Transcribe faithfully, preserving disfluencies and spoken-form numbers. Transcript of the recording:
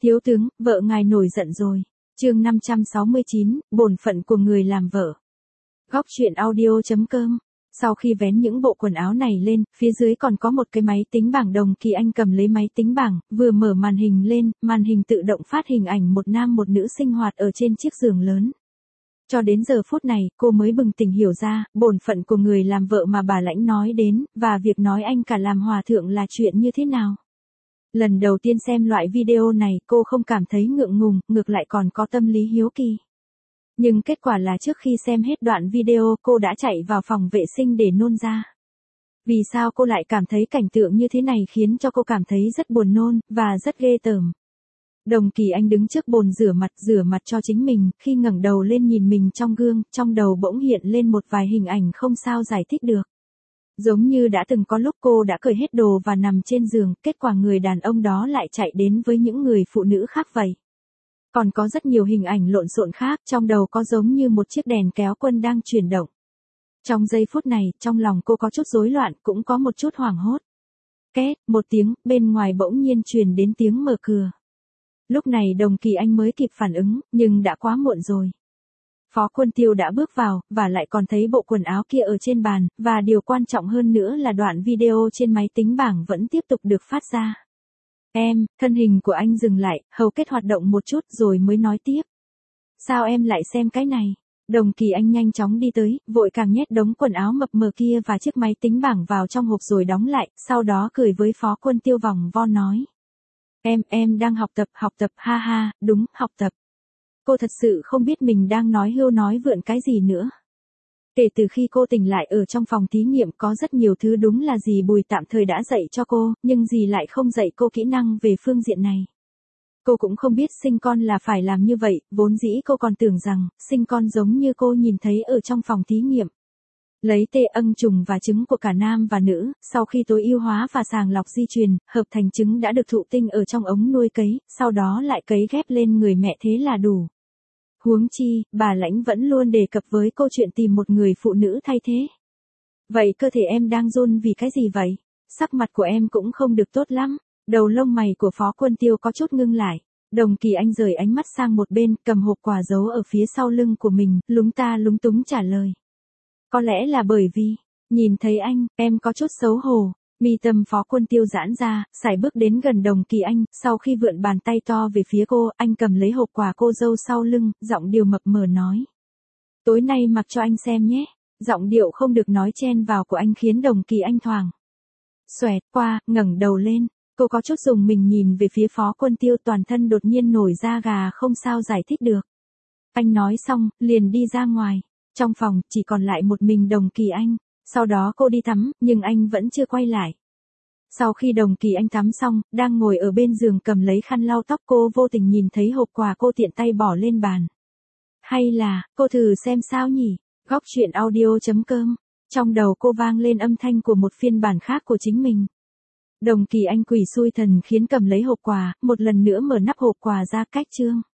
Thiếu tướng, vợ ngài nổi giận rồi. Chương năm trăm sáu mươi chín, bổn phận của người làm vợ. Góc truyện audio chấm com. Sau khi vén những bộ quần áo này lên, phía dưới còn có một cái máy tính bảng. Đồng Kỳ Anh cầm lấy máy tính bảng, vừa mở màn hình lên, màn hình tự động phát hình ảnh một nam một nữ sinh hoạt ở trên chiếc giường lớn. Cho đến giờ phút này, cô mới bừng tỉnh hiểu ra, bổn phận của người làm vợ mà bà Lãnh nói đến, và việc nói anh cả làm hòa thượng là chuyện như thế nào. Lần đầu tiên xem loại video này, cô không cảm thấy ngượng ngùng, ngược lại còn có tâm lý hiếu kỳ. Nhưng kết quả là trước khi xem hết đoạn video, cô đã chạy vào phòng vệ sinh để nôn ra. Vì sao cô lại cảm thấy cảnh tượng như thế này khiến cho cô cảm thấy rất buồn nôn, và rất ghê tởm. Đồng Kỳ Anh đứng trước bồn rửa mặt, rửa mặt cho chính mình, khi ngẩng đầu lên nhìn mình trong gương, trong đầu bỗng hiện lên một vài hình ảnh không sao giải thích được. Giống như đã từng có lúc cô đã cởi hết đồ và nằm trên giường, kết quả người đàn ông đó lại chạy đến với những người phụ nữ khác vậy. Còn có rất nhiều hình ảnh lộn xộn khác, trong đầu có giống như một chiếc đèn kéo quân đang chuyển động. Trong giây phút này, trong lòng cô có chút rối loạn, cũng có một chút hoảng hốt. Két, một tiếng, bên ngoài bỗng nhiên truyền đến tiếng mở cửa. Lúc này Đồng Kỳ Anh mới kịp phản ứng, nhưng đã quá muộn rồi. Phó Quân Tiêu đã bước vào, và lại còn thấy bộ quần áo kia ở trên bàn, và điều quan trọng hơn nữa là đoạn video trên máy tính bảng vẫn tiếp tục được phát ra. Em, thân hình của anh dừng lại, hầu kết hoạt động một chút rồi mới nói tiếp. Sao em lại xem cái này? Đồng Kỳ Anh nhanh chóng đi tới, vội càng nhét đống quần áo mập mờ kia và chiếc máy tính bảng vào trong hộp rồi đóng lại, sau đó cười với Phó Quân Tiêu vòng vo nói. Em, em đang học tập, học tập, ha ha, đúng, học tập. Cô thật sự không biết mình đang nói hưu nói vượn cái gì nữa. Kể từ khi cô tỉnh lại ở trong phòng thí nghiệm có rất nhiều thứ đúng là dì Bùi tạm thời đã dạy cho cô, nhưng dì lại không dạy cô kỹ năng về phương diện này. Cô cũng không biết sinh con là phải làm như vậy, vốn dĩ cô còn tưởng rằng, sinh con giống như cô nhìn thấy ở trong phòng thí nghiệm. Lấy tê âng trùng và trứng của cả nam và nữ, sau khi tối ưu hóa và sàng lọc di truyền, hợp thành trứng đã được thụ tinh ở trong ống nuôi cấy, sau đó lại cấy ghép lên người mẹ thế là đủ. Huống chi, bà Lãnh vẫn luôn đề cập với câu chuyện tìm một người phụ nữ thay thế. Vậy cơ thể em đang run vì cái gì vậy? Sắc mặt của em cũng không được tốt lắm. Đầu lông mày của Phó Quân Tiêu có chút ngưng lại. Đồng Kỳ Anh rời ánh mắt sang một bên, cầm hộp quà giấu ở phía sau lưng của mình, lúng ta lúng túng trả lời. Có lẽ là bởi vì, nhìn thấy anh, em có chút xấu hổ. Mi tâm Phó Quân Tiêu giãn ra, sải bước đến gần Đồng Kỳ Anh, sau khi vượn bàn tay to về phía cô, anh cầm lấy hộp quà cô dâu sau lưng, giọng điệu mập mờ nói. Tối nay mặc cho anh xem nhé. Giọng điệu không được nói chen vào của anh khiến Đồng Kỳ Anh thoảng xoẹt qua, ngẩng đầu lên. Cô có chút dùng mình nhìn về phía Phó Quân Tiêu, toàn thân đột nhiên nổi da gà không sao giải thích được. Anh nói xong, liền đi ra ngoài. Trong phòng, chỉ còn lại một mình Đồng Kỳ Anh. Sau đó cô đi tắm, nhưng anh vẫn chưa quay lại. Sau khi Đồng Kỳ Anh tắm xong, đang ngồi ở bên giường cầm lấy khăn lau tóc, cô vô tình nhìn thấy hộp quà, cô tiện tay bỏ lên bàn. Hay là, cô thử xem sao nhỉ? Góc truyện audio chấm com. Trong đầu cô vang lên âm thanh của một phiên bản khác của chính mình. Đồng Kỳ Anh quỷ xui thần khiến cầm lấy hộp quà, một lần nữa mở nắp hộp quà ra cách chương.